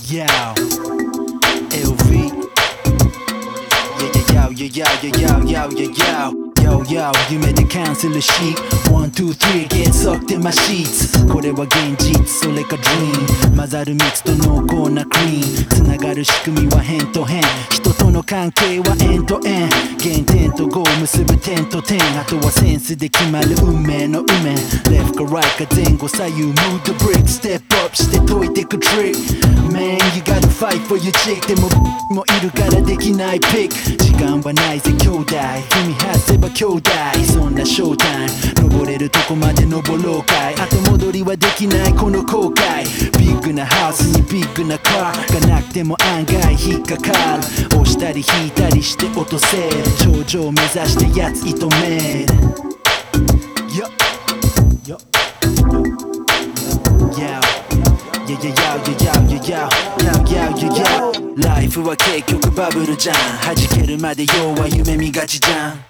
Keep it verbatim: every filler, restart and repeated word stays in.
Yo, L V. Yeah, yeah, yo, yeah, yo, yeah, yo, yeah, yo. Yo, yo, 夢でキャンセルし One, two, three, get sucked in my sheets これは現実、それか dream 混ざる蜜と濃厚なクリームつながる仕組みは変と変人との関係はエンドエン原点とゴー結ぶ点と点あとはセンスで決まる運命の運命 Left か right か前後左右 Move the brick Step up して解いてく trick Man, you gotta fight for your chick でももいるからできないピック時間はないぜ兄弟踏み外せば兄弟そんなショータイム登れるとこまで登ろうかい後戻りはできないこの後悔ビッグなハウスにビッグなカーがなくても案外引っかかる押したり引いたりして落とせる頂上目指してやつ射止める Yo Yo Yo Yeah, yeah, yeah, yeah, yeah, yeah, yeah, yeah, yeah. ライフは結局バブルじゃん弾けるまで要は夢見がちじゃん